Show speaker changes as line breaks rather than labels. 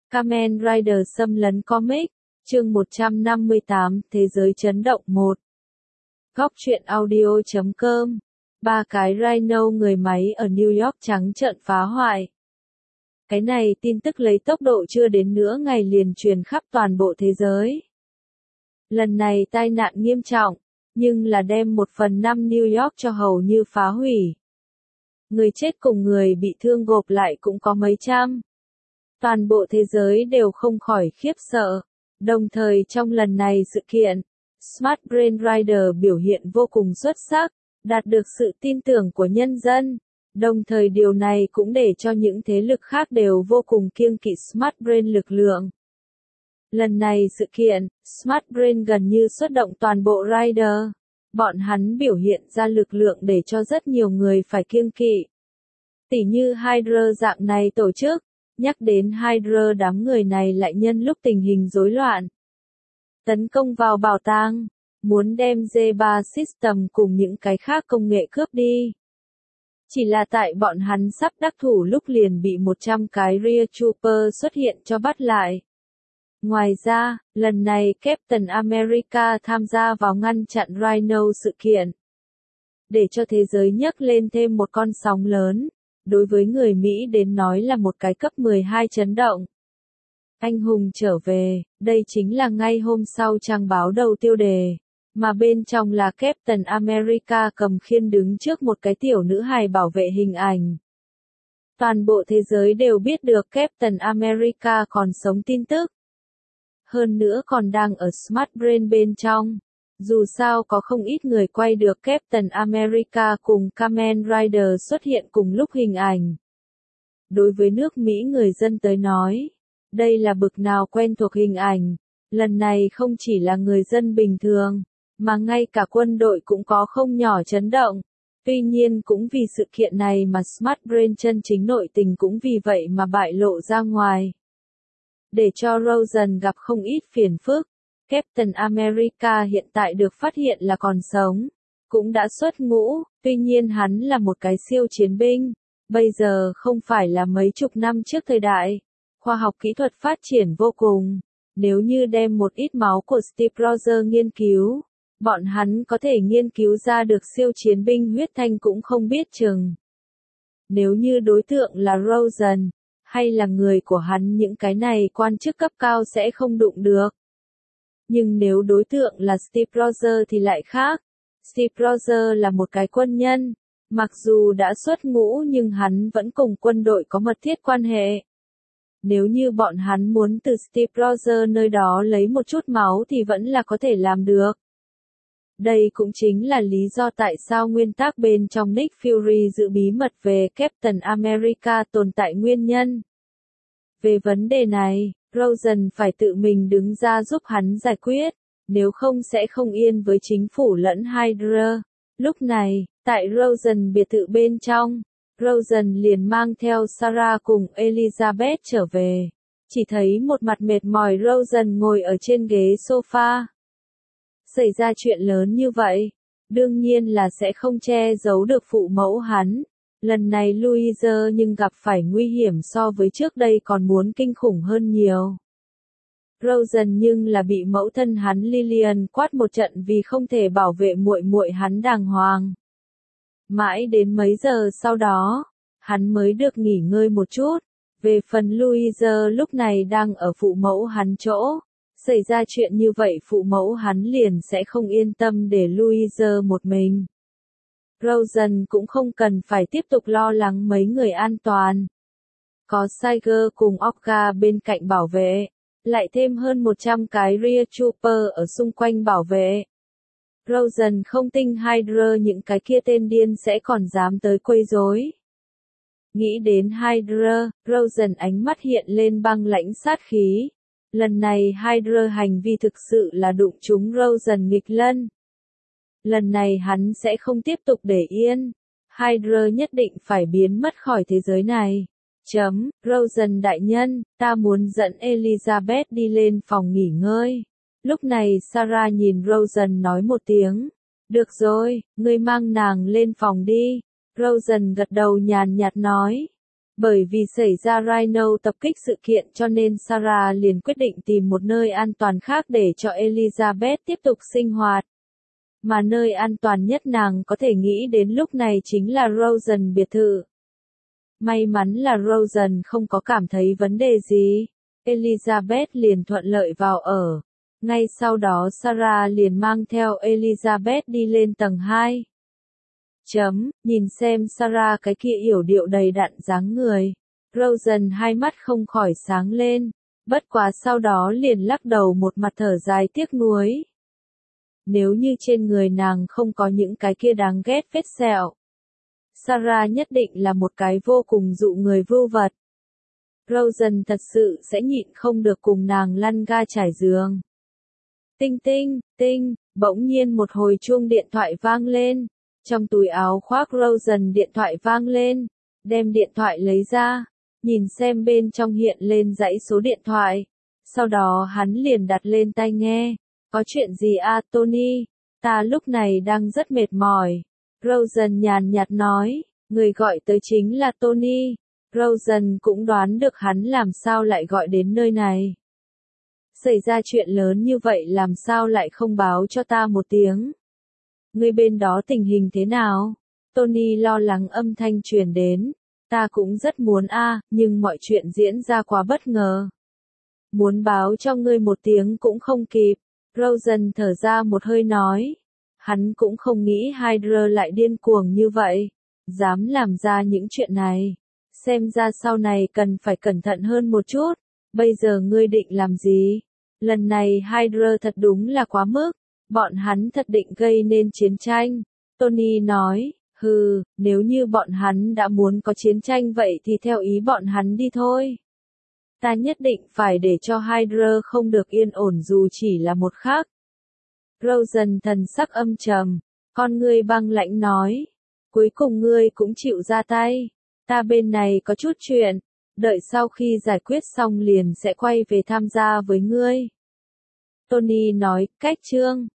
Kamen Rider xâm lấn comic, chương 158, Thế giới chấn động 1. Góc truyện audio.com. Ba cái Rhino người máy ở New York trắng trợn phá hoại. Cái này tin tức lấy tốc độ chưa đến nửa ngày liền truyền khắp toàn bộ thế giới. Lần này tai nạn nghiêm trọng, nhưng là đem 1/5 New York cho hầu như phá hủy. Người chết cùng người bị thương gộp lại cũng có mấy trăm. Toàn bộ thế giới đều không khỏi khiếp sợ. Đồng thời trong lần này sự kiện, Smart Brain Rider biểu hiện vô cùng xuất sắc, đạt được sự tin tưởng của nhân dân. Đồng thời điều này cũng để cho những thế lực khác đều vô cùng kiêng kỵ Smart Brain lực lượng. Lần này sự kiện, Smart Brain gần như xuất động toàn bộ Rider. Bọn hắn biểu hiện ra lực lượng để cho rất nhiều người phải kiêng kỵ. Tỉ như Hydra dạng này tổ chức, nhắc đến Hydra đám người này lại nhân lúc tình hình rối loạn. Tấn công vào bảo tàng, muốn đem Z3 System cùng những cái khác công nghệ cướp đi. Chỉ là tại bọn hắn sắp đắc thủ lúc liền bị 100 cái Rear Trooper xuất hiện cho bắt lại. Ngoài ra, lần này Captain America tham gia vào ngăn chặn Rhino sự kiện. Để cho thế giới nhấc lên thêm một con sóng lớn, đối với người Mỹ đến nói là một cái cấp 12 chấn động. Anh hùng trở về, đây chính là ngay hôm sau trang báo đầu tiêu đề, mà bên trong là Captain America cầm khiên đứng trước một cái tiểu nữ hài bảo vệ hình ảnh. Toàn bộ thế giới đều biết được Captain America còn sống tin tức. Hơn nữa còn đang ở Smart Brain bên trong. Dù sao có không ít người quay được Captain America cùng Kamen Rider xuất hiện cùng lúc hình ảnh. Đối với nước Mỹ người dân tới nói, đây là bực nào quen thuộc hình ảnh. Lần này không chỉ là người dân bình thường, mà ngay cả quân đội cũng có không nhỏ chấn động. Tuy nhiên cũng vì sự kiện này mà Smart Brain chân chính nội tình cũng vì vậy mà bại lộ ra ngoài. Để cho Rosen gặp không ít phiền phức. Captain America hiện tại được phát hiện là còn sống, cũng đã xuất ngũ, tuy nhiên hắn là một cái siêu chiến binh, bây giờ không phải là mấy chục năm trước thời đại. Khoa học kỹ thuật phát triển vô cùng, nếu như đem một ít máu của Steve Rogers nghiên cứu, bọn hắn có thể nghiên cứu ra được siêu chiến binh huyết thanh cũng không biết chừng. Nếu như đối tượng là Rosen, hay là người của hắn những cái này quan chức cấp cao sẽ không đụng được. Nhưng nếu đối tượng là Steve Rogers thì lại khác. Steve Rogers là một cái quân nhân, mặc dù đã xuất ngũ nhưng hắn vẫn cùng quân đội có mật thiết quan hệ. Nếu như bọn hắn muốn từ Steve Rogers nơi đó lấy một chút máu thì vẫn là có thể làm được. Đây cũng chính là lý do tại sao nguyên tắc bên trong Nick Fury giữ bí mật về Captain America tồn tại nguyên nhân. Về vấn đề này, Rosen phải tự mình đứng ra giúp hắn giải quyết, nếu không sẽ không yên với chính phủ lẫn Hydra. Lúc này, tại Rosen biệt thự bên trong, Rosen liền mang theo Sarah cùng Elizabeth trở về. Chỉ thấy một mặt mệt mỏi Rosen ngồi ở trên ghế sofa. Xảy ra chuyện lớn như vậy, đương nhiên là sẽ không che giấu được phụ mẫu hắn. Lần này Louise nhưng gặp phải nguy hiểm so với trước đây còn muốn kinh khủng hơn nhiều. Rosen nhưng là bị mẫu thân hắn Lillian quát một trận vì không thể bảo vệ muội muội hắn đàng hoàng. Mãi đến mấy giờ sau đó, hắn mới được nghỉ ngơi một chút. Về phần Louise lúc này đang ở phụ mẫu hắn chỗ. Xảy ra chuyện như vậy phụ mẫu hắn liền sẽ không yên tâm để Louise một mình. Rosen cũng không cần phải tiếp tục lo lắng mấy người an toàn. Có Tiger cùng Orca bên cạnh bảo vệ, lại thêm hơn 100 cái Rear Trooper ở xung quanh bảo vệ. Rosen không tin Hydra những cái kia tên điên sẽ còn dám tới quấy rối. Nghĩ đến Hydra, Rosen ánh mắt hiện lên băng lãnh sát khí. Lần này Hydra hành vi thực sự là đụng trúng Rosen nghịch lân. Lần này hắn sẽ không tiếp tục để yên. Hydra nhất định phải biến mất khỏi thế giới này. Rosen đại nhân, ta muốn dẫn Elizabeth đi lên phòng nghỉ ngơi. Lúc này Sarah nhìn Rosen nói một tiếng. Được rồi, ngươi mang nàng lên phòng đi. Rosen gật đầu nhàn nhạt nói. Bởi vì xảy ra Rhino tập kích sự kiện cho nên Sarah liền quyết định tìm một nơi an toàn khác để cho Elizabeth tiếp tục sinh hoạt. Mà nơi an toàn nhất nàng có thể nghĩ đến lúc này chính là Rosen biệt thự. May mắn là Rosen không có cảm thấy vấn đề gì. Elizabeth liền thuận lợi vào ở. Ngay sau đó Sarah liền mang theo Elizabeth đi lên tầng 2. Nhìn xem Sarah cái kia yểu điệu đầy đặn dáng người. Rosen hai mắt không khỏi sáng lên. Bất quá sau đó liền lắc đầu một mặt thở dài tiếc nuối. Nếu như trên người nàng không có những cái kia đáng ghét vết sẹo, Sarah nhất định là một cái vô cùng dụ người vưu vật. Rosen thật sự sẽ nhịn không được cùng nàng lăn ga trải giường. Tinh tinh, tinh, bỗng nhiên một hồi chuông điện thoại vang lên. Trong túi áo khoác Rosen điện thoại vang lên, đem điện thoại lấy ra, nhìn xem bên trong hiện lên dãy số điện thoại. Sau đó hắn liền đặt lên tai nghe. Có chuyện gì à Tony? Ta lúc này đang rất mệt mỏi. Rosen nhàn nhạt nói, người gọi tới chính là Tony. Rosen cũng đoán được hắn làm sao lại gọi đến nơi này. Xảy ra chuyện lớn như vậy làm sao lại không báo cho ta một tiếng. Người bên đó tình hình thế nào? Tony lo lắng âm thanh truyền đến. Ta cũng rất muốn nhưng mọi chuyện diễn ra quá bất ngờ. Muốn báo cho ngươi một tiếng cũng không kịp. Rosen thở ra một hơi nói. Hắn cũng không nghĩ Hydra lại điên cuồng như vậy. Dám làm ra những chuyện này. Xem ra sau này cần phải cẩn thận hơn một chút. Bây giờ ngươi định làm gì? Lần này Hydra thật đúng là quá mức. Bọn hắn thật định gây nên chiến tranh. Tony nói, nếu như bọn hắn đã muốn có chiến tranh vậy thì theo ý bọn hắn đi thôi. Ta nhất định phải để cho Hydra không được yên ổn dù chỉ là một khắc. Rosen thần sắc âm trầm, con ngươi băng lãnh nói. Cuối cùng ngươi cũng chịu ra tay. Ta bên này có chút chuyện. Đợi sau khi giải quyết xong liền sẽ quay về tham gia với ngươi. Tony nói, cách chương.